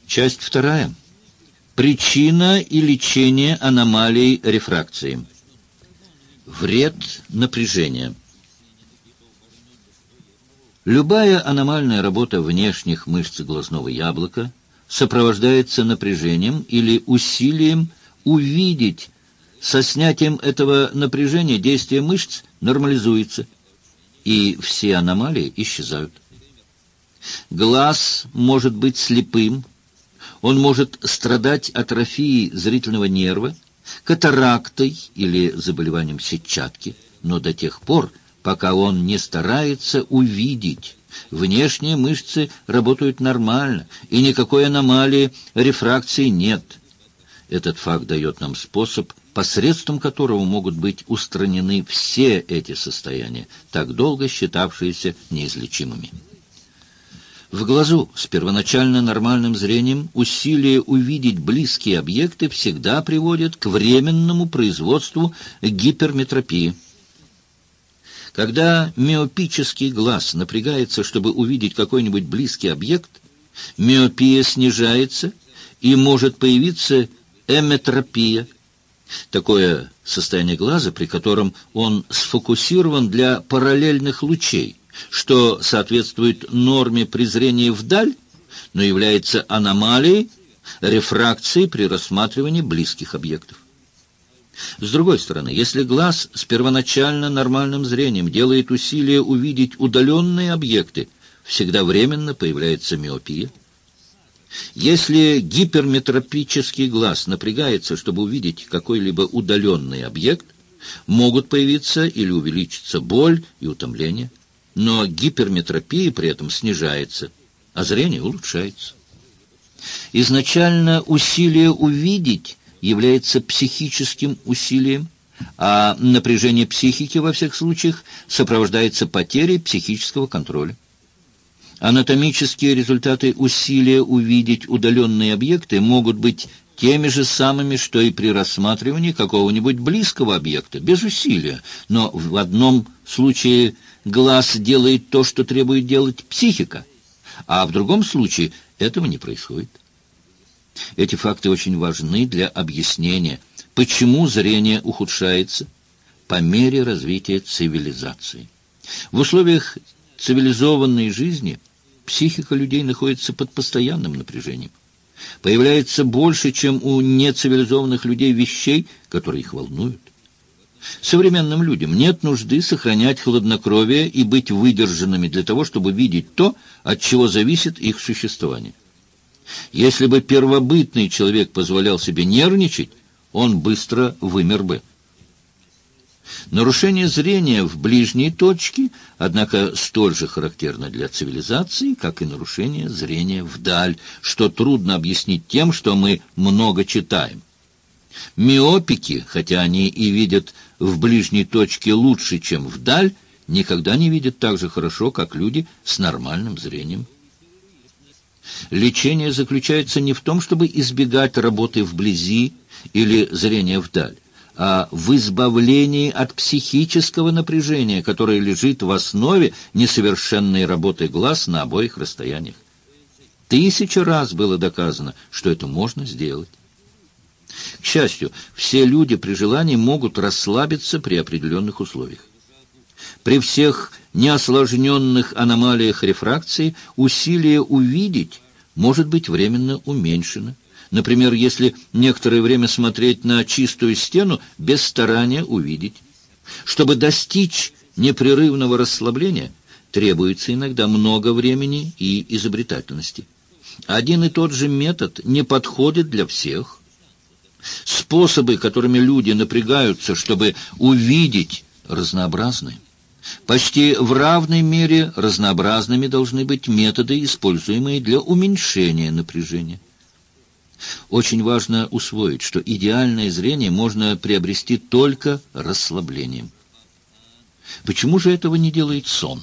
Часть вторая. Причина и лечение аномалий рефракции. Вред напряжения. Любая аномальная работа внешних мышц глазного яблока сопровождается напряжением или усилием увидеть. Со снятием этого напряжения действие мышц нормализуется, и все аномалии исчезают. Глаз может быть слепым, он может страдать атрофией зрительного нерва, катарактой или заболеванием сетчатки, но до тех пор, пока он не старается увидеть. Внешние мышцы работают нормально, и никакой аномалии рефракции нет. Этот факт дает нам способ, посредством которого могут быть устранены все эти состояния, так долго считавшиеся неизлечимыми. В глазу с первоначально нормальным зрением усилие увидеть близкие объекты всегда приводит к временному производству гиперметропии. Когда миопический глаз напрягается, чтобы увидеть какой-нибудь близкий объект, миопия снижается и может появиться эметропия. Такое состояние глаза, при котором он сфокусирован для параллельных лучей, что соответствует норме при зрении вдаль, но является аномалией рефракции при рассматривании близких объектов. С другой стороны, если глаз с первоначально нормальным зрением делает усилие увидеть удаленные объекты, всегда временно появляется миопия. Если гиперметропический глаз напрягается, чтобы увидеть какой-либо удаленный объект, могут появиться или увеличиться боль и утомление, но гиперметропия при этом снижается, а зрение улучшается. Изначально усилие увидеть является психическим усилием, а напряжение психики во всех случаях сопровождается потерей психического контроля. Анатомические результаты усилия увидеть удаленные объекты могут быть теми же самыми, что и при рассматривании какого-нибудь близкого объекта, без усилия, но в одном случае глаз делает то, что требует делать психика, а в другом случае этого не происходит. Эти факты очень важны для объяснения, почему зрение ухудшается по мере развития цивилизации. В условиях цивилизованной жизни психика людей находится под постоянным напряжением. Появляется больше, чем у нецивилизованных людей, вещей, которые их волнуют. Современным людям нет нужды сохранять хладнокровие и быть выдержанными для того, чтобы видеть то, от чего зависит их существование. Если бы первобытный человек позволял себе нервничать, он быстро вымер бы. Нарушение зрения в ближней точке, однако, столь же характерно для цивилизации, как и нарушение зрения вдаль, что трудно объяснить тем, что мы много читаем. Миопики, хотя они и видят в ближней точке лучше, чем вдаль, никогда не видят так же хорошо, как люди с нормальным зрением. Лечение заключается не в том, чтобы избегать работы вблизи или зрения вдаль, а в избавлении от психического напряжения, которое лежит в основе несовершенной работы глаз на обоих расстояниях. 1000 раз было доказано, что это можно сделать. К счастью, все люди при желании могут расслабиться при определенных условиях. При всех неосложненных аномалиях рефракции усилие увидеть может быть временно уменьшено. Например, если некоторое время смотреть на чистую стену без старания увидеть. Чтобы достичь непрерывного расслабления, требуется иногда много времени и изобретательности. Один и тот же метод не подходит для всех. Способы, которыми люди напрягаются, чтобы увидеть, разнообразны. Почти в равной мере разнообразными должны быть методы, используемые для уменьшения напряжения. Очень важно усвоить, что идеальное зрение можно приобрести только расслаблением. Почему же этого не делает сон?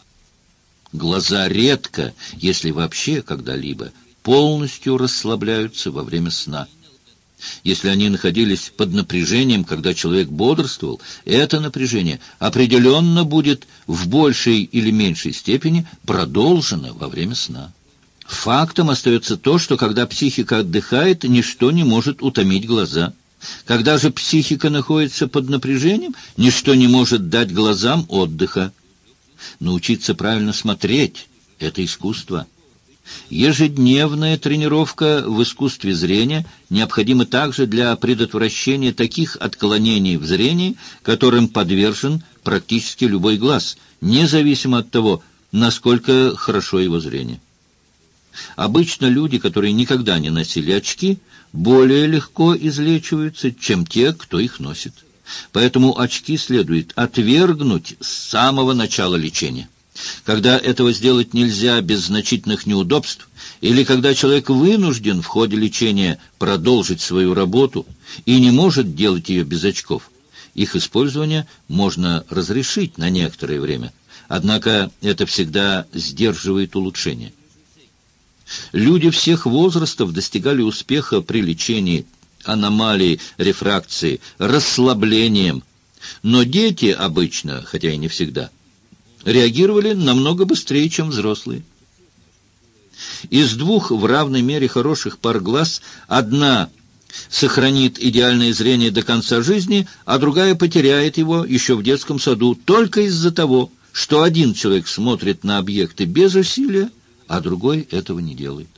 Глаза редко, если вообще когда-либо, полностью расслабляются во время сна. Если они находились под напряжением, когда человек бодрствовал, это напряжение определенно будет в большей или меньшей степени продолжено во время сна. Фактом остается то, что когда психика отдыхает, ничто не может утомить глаза. Когда же психика находится под напряжением, ничто не может дать глазам отдыха. Научиться правильно смотреть — это искусство. Ежедневная тренировка в искусстве зрения необходима также для предотвращения таких отклонений в зрении, которым подвержен практически любой глаз, независимо от того, насколько хорошо его зрение. Обычно люди, которые никогда не носили очки, более легко излечиваются, чем те, кто их носит. Поэтому очки следует отвергнуть с самого начала лечения. Когда этого сделать нельзя без значительных неудобств, или когда человек вынужден в ходе лечения продолжить свою работу и не может делать ее без очков, их использование можно разрешить на некоторое время, однако это всегда сдерживает улучшение. Люди всех возрастов достигали успеха при лечении аномалий рефракции расслаблением, но дети обычно, хотя и не всегда, реагировали намного быстрее, чем взрослые. Из двух в равной мере хороших пар глаз одна сохранит идеальное зрение до конца жизни, а другая потеряет его еще в детском саду только из-за того, что один человек смотрит на объекты без усилия, а другой этого не делает.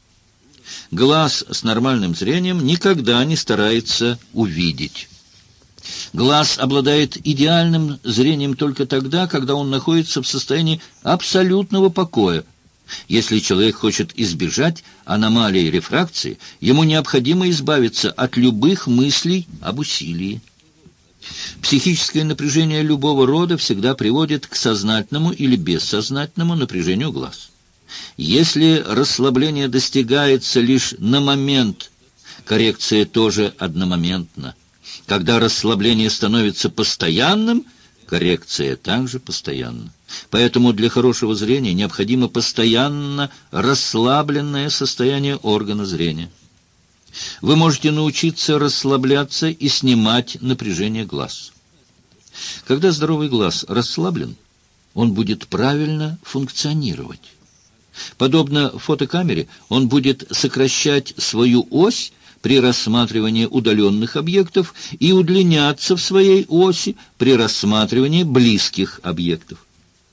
Глаз с нормальным зрением никогда не старается увидеть. Глаз обладает идеальным зрением только тогда, когда он находится в состоянии абсолютного покоя. Если человек хочет избежать аномалии рефракции, ему необходимо избавиться от любых мыслей об усилии. Психическое напряжение любого рода всегда приводит к сознательному или бессознательному напряжению глаз. Если расслабление достигается лишь на момент, коррекция тоже одномоментна. Когда расслабление становится постоянным, коррекция также постоянна. Поэтому для хорошего зрения необходимо постоянно расслабленное состояние органа зрения. Вы можете научиться расслабляться и снимать напряжение глаз. Когда здоровый глаз расслаблен, он будет правильно функционировать. Подобно фотокамере, он будет сокращать свою ось при рассматривании удаленных объектов и удлиняться в своей оси при рассматривании близких объектов.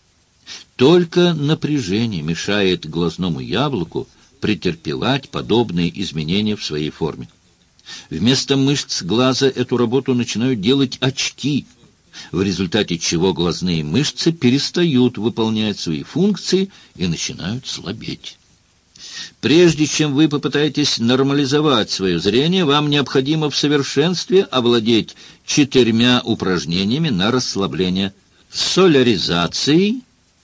Только напряжение мешает глазному яблоку претерпевать подобные изменения в своей форме. Вместо мышц глаза эту работу начинают делать очки, в результате чего глазные мышцы перестают выполнять свои функции и начинают слабеть. Прежде чем вы попытаетесь нормализовать свое зрение, вам необходимо в совершенстве овладеть 4 упражнениями на расслабление: соляризацией,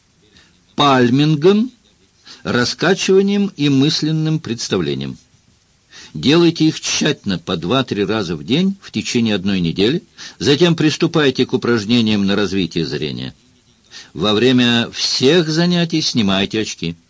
пальмингом, раскачиванием и мысленным представлением. Делайте их тщательно по 2-3 раза в день в течение 1 недели, затем приступайте к упражнениям на развитие зрения. Во время всех занятий снимайте очки.